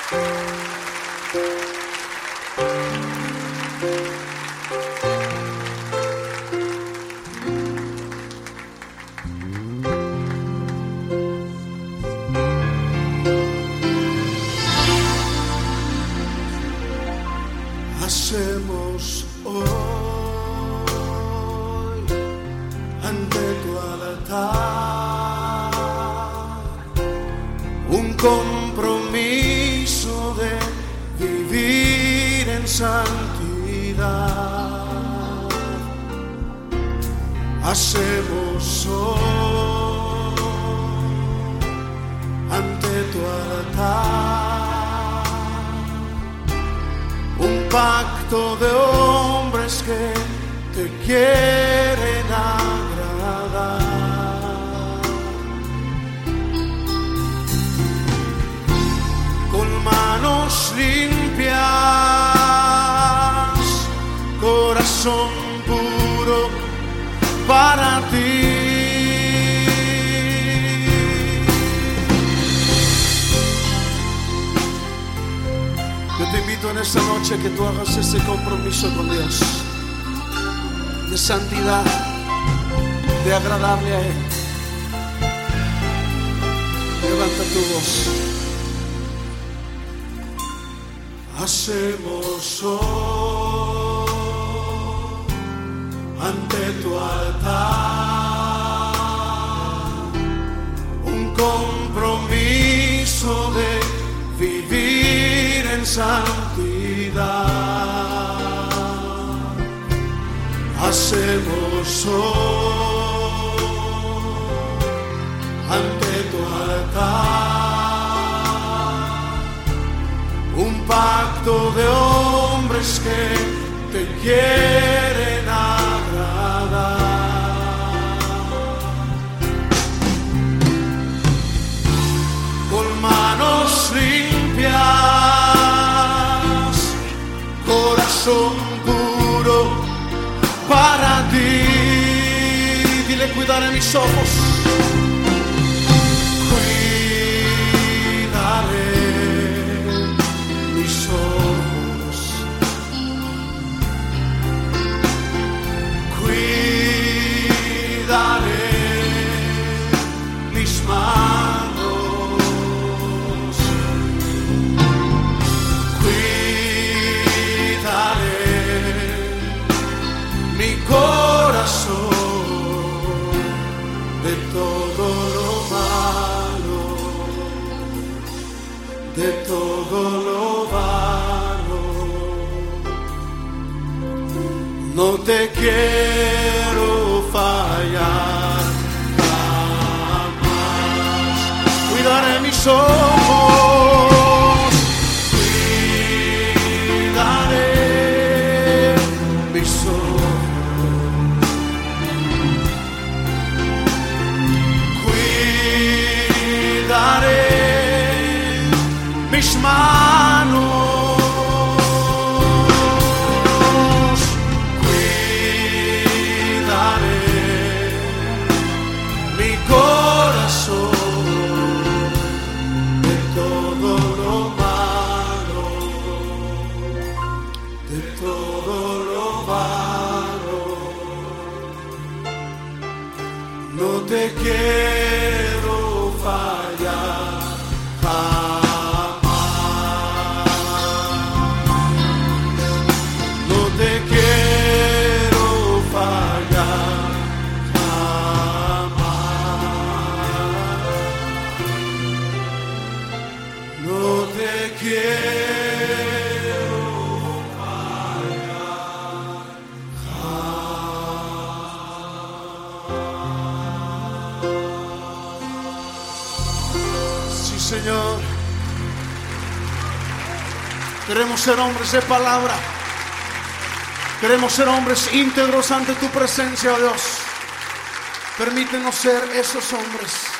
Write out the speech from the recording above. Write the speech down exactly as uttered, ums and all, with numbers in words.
Hacemos hoy ante tu altar un compromiso de vivir en santidad. Hacemos hoy ante tu altar un pacto de hombres que te quieren agradar, con manos limpias, corazón puro para ti. Yo te invito en esta noche que tú hagas ese compromiso con Dios de santidad, de agradarle a Él. Levanta tu voz. Hacemos hoy ante tu altar un compromiso de vivir en santidad. Hacemos hoy ante tu altar un pacto de hombres que te quieren agradar, con manos limpias, corazón puro para ti. Dile: cuidaré mis ojos, cuidaré mis ojos, cuidaré mis manos, cuidaré mi corazón de todo lo malo, de todo lo malo. No te quiero fallar jamás. Cuidaré mis ojos, cuidaré mis ojos, cuidaré mis manos, cuidaré mi corazón de todo lo malo, de todo lo malo. No te quiero fallar jamás. No te quiero fallar jamás. No te quiero fallar jamás. Sí, Señor. Queremos ser hombres de palabra. Queremos ser hombres íntegros ante tu presencia, Dios. Permítenos ser esos hombres.